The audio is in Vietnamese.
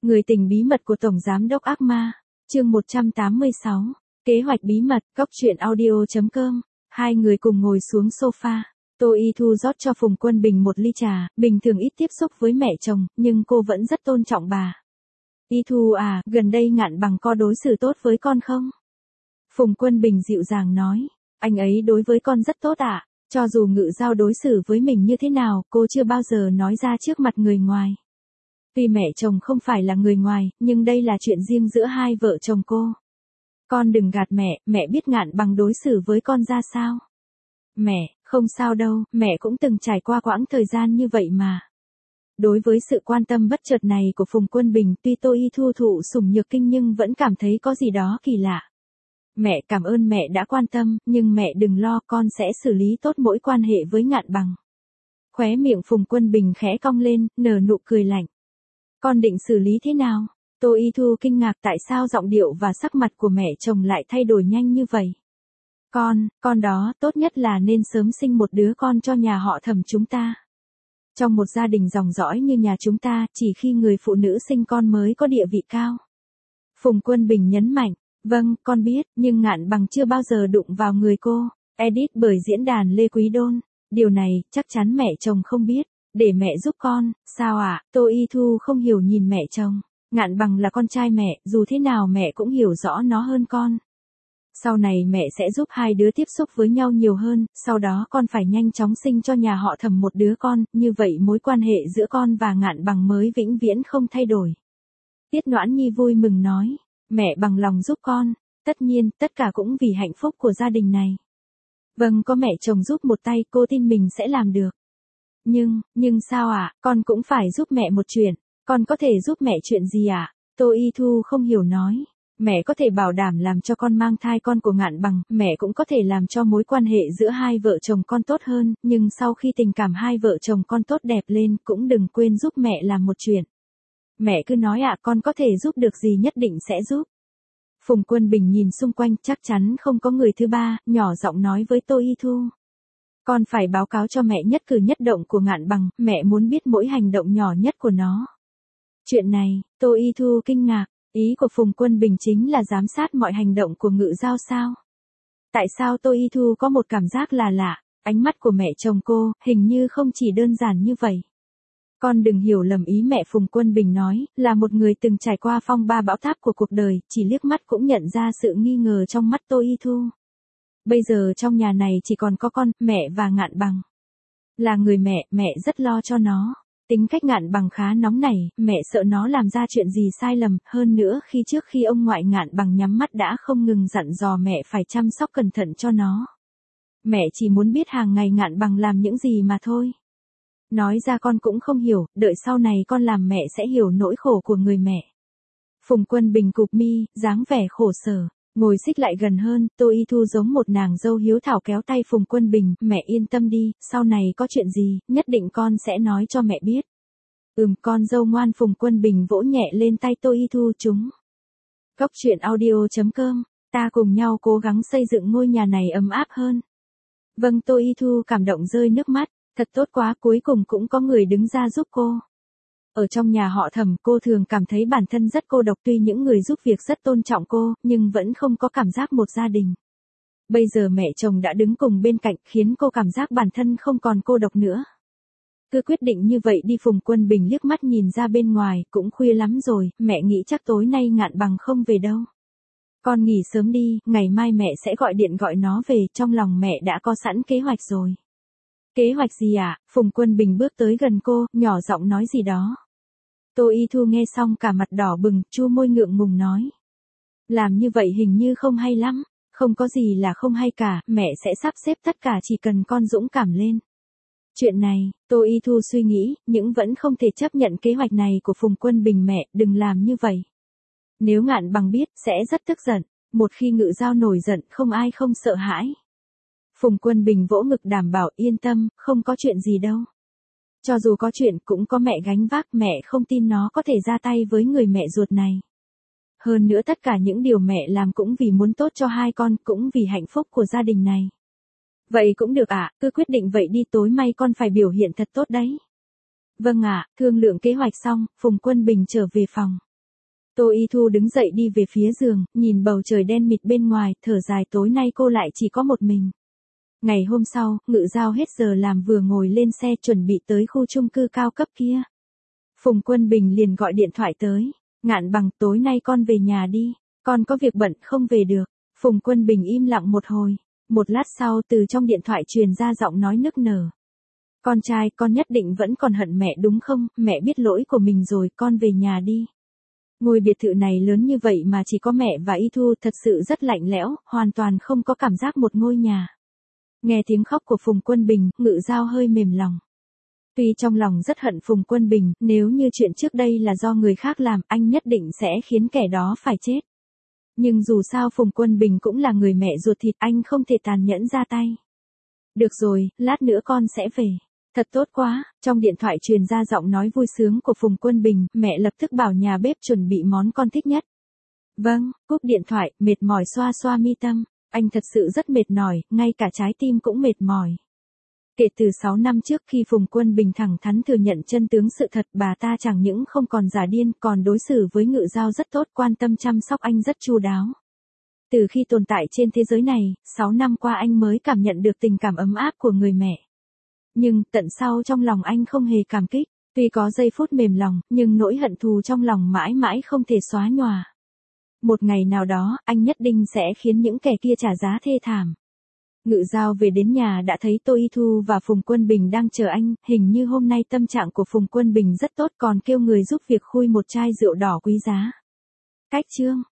Người tình bí mật của Tổng Giám đốc ác ma, chương 186, kế hoạch bí mật, góc truyện audio.com, hai người cùng ngồi xuống sofa. Tô Y Thu rót cho Phùng Quân Bình một ly trà, bình thường ít tiếp xúc với mẹ chồng, nhưng cô vẫn rất tôn trọng bà. Y Thu à, gần đây Ngạn Bằng có đối xử tốt với con không? Phùng Quân Bình dịu dàng nói, anh ấy đối với con rất tốt ạ, cho dù Ngự Giao đối xử với mình như thế nào, cô chưa bao giờ nói ra trước mặt người ngoài. Tuy mẹ chồng không phải là người ngoài, nhưng đây là chuyện riêng giữa hai vợ chồng cô. Con đừng gạt mẹ biết Ngạn Bằng đối xử với con ra sao. Mẹ, không sao đâu, mẹ cũng từng trải qua quãng thời gian như vậy mà. Đối với sự quan tâm bất chợt này của Phùng Quân Bình, tuy Tô Y Thu thụ sủng nhược kinh nhưng vẫn cảm thấy có gì đó kỳ lạ. Mẹ cảm ơn mẹ đã quan tâm, nhưng mẹ đừng lo, con sẽ xử lý tốt mỗi quan hệ với Ngạn Bằng. Khóe miệng Phùng Quân Bình khẽ cong lên, nở nụ cười lạnh. Con định xử lý thế nào? Tô Y Thu kinh ngạc tại sao giọng điệu và sắc mặt của mẹ chồng lại thay đổi nhanh như vậy. Con đó, tốt nhất là nên sớm sinh một đứa con cho nhà họ Thẩm chúng ta. Trong một gia đình dòng dõi như nhà chúng ta, chỉ khi người phụ nữ sinh con mới có địa vị cao. Phùng Quân Bình nhấn mạnh, vâng, con biết, nhưng Ngạn Bằng chưa bao giờ đụng vào người cô. Edit bởi diễn đàn Lê Quý Đôn. Điều này, chắc chắn mẹ chồng không biết. Để mẹ giúp con, sao ạ? Tô Y Thu không hiểu nhìn mẹ chồng. Ngạn Bằng là con trai mẹ, dù thế nào mẹ cũng hiểu rõ nó hơn con. Sau này mẹ sẽ giúp hai đứa tiếp xúc với nhau nhiều hơn, sau đó con phải nhanh chóng sinh cho nhà họ Thẩm một đứa con, như vậy mối quan hệ giữa con và Ngạn Bằng mới vĩnh viễn không thay đổi. Tiết Noãn Nhi vui mừng nói, mẹ bằng lòng giúp con, tất nhiên, tất cả cũng vì hạnh phúc của gia đình này. Vâng, có mẹ chồng giúp một tay, cô tin mình sẽ làm được. Nhưng sao ạ, con cũng phải giúp mẹ một chuyện, con có thể giúp mẹ chuyện gì ạ? Tô Y Thu không hiểu nói. Mẹ có thể bảo đảm làm cho con mang thai con của Ngạn Bằng, mẹ cũng có thể làm cho mối quan hệ giữa hai vợ chồng con tốt hơn, nhưng sau khi tình cảm hai vợ chồng con tốt đẹp lên, cũng đừng quên giúp mẹ làm một chuyện. Mẹ cứ nói ạ, con có thể giúp được gì nhất định sẽ giúp. Phùng Quân Bình nhìn xung quanh, chắc chắn không có người thứ ba, nhỏ giọng nói với Tô Y Thu. Con phải báo cáo cho mẹ nhất cử nhất động của Ngạn Bằng, mẹ muốn biết mỗi hành động nhỏ nhất của nó. Chuyện này, Tô Y Thu kinh ngạc. Ý của Phùng Quân Bình chính là giám sát mọi hành động của Ngự Giao sao? Tại sao Tô Y Thu có một cảm giác là lạ, ánh mắt của mẹ chồng cô, hình như không chỉ đơn giản như vậy. Con đừng hiểu lầm ý mẹ, Phùng Quân Bình nói, là một người từng trải qua phong ba bão táp của cuộc đời, chỉ liếc mắt cũng nhận ra sự nghi ngờ trong mắt Tô Y Thu. Bây giờ trong nhà này chỉ còn có con, mẹ và Ngạn Bằng. Là người mẹ rất lo cho nó. Tính cách Ngạn Bằng khá nóng nảy, mẹ sợ nó làm ra chuyện gì sai lầm, hơn nữa trước khi ông ngoại Ngạn Bằng nhắm mắt đã không ngừng dặn dò mẹ phải chăm sóc cẩn thận cho nó. Mẹ chỉ muốn biết hàng ngày Ngạn Bằng làm những gì mà thôi. Nói ra con cũng không hiểu, đợi sau này con làm mẹ sẽ hiểu nỗi khổ của người mẹ. Phùng Quân Bình cụp mi, dáng vẻ khổ sở. Ngồi xích lại gần hơn, Tô Y Thu giống một nàng dâu hiếu thảo kéo tay Phùng Quân Bình, mẹ yên tâm đi, sau này có chuyện gì, nhất định con sẽ nói cho mẹ biết. Con dâu ngoan. Phùng Quân Bình vỗ nhẹ lên tay Tô Y Thu. Chúng. Góc truyện audio.com, ta cùng nhau cố gắng xây dựng ngôi nhà này ấm áp hơn. Vâng, Tô Y Thu cảm động rơi nước mắt, thật tốt quá, cuối cùng cũng có người đứng ra giúp cô. Ở trong nhà họ Thẩm, cô thường cảm thấy bản thân rất cô độc, tuy những người giúp việc rất tôn trọng cô, nhưng vẫn không có cảm giác một gia đình. Bây giờ mẹ chồng đã đứng cùng bên cạnh, khiến cô cảm giác bản thân không còn cô độc nữa. Cứ quyết định như vậy đi. Phùng Quân Bình liếc mắt nhìn ra bên ngoài, cũng khuya lắm rồi, mẹ nghĩ chắc tối nay Ngạn Bằng không về đâu. Con nghỉ sớm đi, ngày mai mẹ sẽ gọi điện gọi nó về, trong lòng mẹ đã có sẵn kế hoạch rồi. Kế hoạch gì ạ? Phùng Quân Bình bước tới gần cô, nhỏ giọng nói gì đó. Tô Y Thu nghe xong cả mặt đỏ bừng, chu môi ngượng ngùng nói. Làm như vậy hình như không hay lắm, không có gì là không hay cả, mẹ sẽ sắp xếp tất cả, chỉ cần con dũng cảm lên. Chuyện này, Tô Y Thu suy nghĩ, nhưng vẫn không thể chấp nhận kế hoạch này của Phùng Quân Bình. Mẹ, đừng làm như vậy. Nếu Ngạn Bằng biết, sẽ rất tức giận, một khi Ngự Giao nổi giận, không ai không sợ hãi. Phùng Quân Bình vỗ ngực đảm bảo, yên tâm, không có chuyện gì đâu. Cho dù có chuyện cũng có mẹ gánh vác, mẹ không tin nó có thể ra tay với người mẹ ruột này. Hơn nữa tất cả những điều mẹ làm cũng vì muốn tốt cho hai con, cũng vì hạnh phúc của gia đình này. Vậy cũng được ạ, cứ quyết định vậy đi, tối mai con phải biểu hiện thật tốt đấy. Vâng ạ, thương lượng kế hoạch xong, Phùng Quân Bình trở về phòng. Tô Y Thu đứng dậy đi về phía giường, nhìn bầu trời đen mịt bên ngoài, thở dài tối nay cô lại chỉ có một mình. Ngày hôm sau, Ngự Giao hết giờ làm vừa ngồi lên xe chuẩn bị tới khu chung cư cao cấp kia. Phùng Quân Bình liền gọi điện thoại tới. Ngạn Bằng, tối nay con về nhà đi, con có việc bận không về được. Phùng Quân Bình im lặng một hồi. Một lát sau từ trong điện thoại truyền ra giọng nói nức nở. Con trai, con nhất định vẫn còn hận mẹ đúng không? Mẹ biết lỗi của mình rồi, con về nhà đi. Ngôi biệt thự này lớn như vậy mà chỉ có mẹ và Y Thu, thật sự rất lạnh lẽo, hoàn toàn không có cảm giác một ngôi nhà. Nghe tiếng khóc của Phùng Quân Bình, Ngự Giao hơi mềm lòng. Tuy trong lòng rất hận Phùng Quân Bình, nếu như chuyện trước đây là do người khác làm, anh nhất định sẽ khiến kẻ đó phải chết. Nhưng dù sao Phùng Quân Bình cũng là người mẹ ruột thịt, anh không thể tàn nhẫn ra tay. Được rồi, lát nữa con sẽ về. Thật tốt quá, trong điện thoại truyền ra giọng nói vui sướng của Phùng Quân Bình, mẹ lập tức bảo nhà bếp chuẩn bị món con thích nhất. Vâng, cúp điện thoại, mệt mỏi xoa xoa mi tâm, anh thật sự rất mệt mỏi, ngay cả trái tim cũng mệt mỏi. Kể từ 6 năm trước khi Phùng Quân Bình thẳng thắn thừa nhận chân tướng sự thật, bà ta chẳng những không còn giả điên, còn đối xử với Ngự Giao rất tốt, quan tâm chăm sóc anh rất chu đáo. Từ khi tồn tại trên thế giới này, 6 năm qua anh mới cảm nhận được tình cảm ấm áp của người mẹ. Nhưng, tận sau trong lòng anh không hề cảm kích, tuy có giây phút mềm lòng, nhưng nỗi hận thù trong lòng mãi mãi không thể xóa nhòa. Một ngày nào đó, anh nhất định sẽ khiến những kẻ kia trả giá thê thảm. Ngự Giao về đến nhà đã thấy Tô Y Thu và Phùng Quân Bình đang chờ anh, hình như hôm nay tâm trạng của Phùng Quân Bình rất tốt, còn kêu người giúp việc khui một chai rượu đỏ quý giá. Cách chương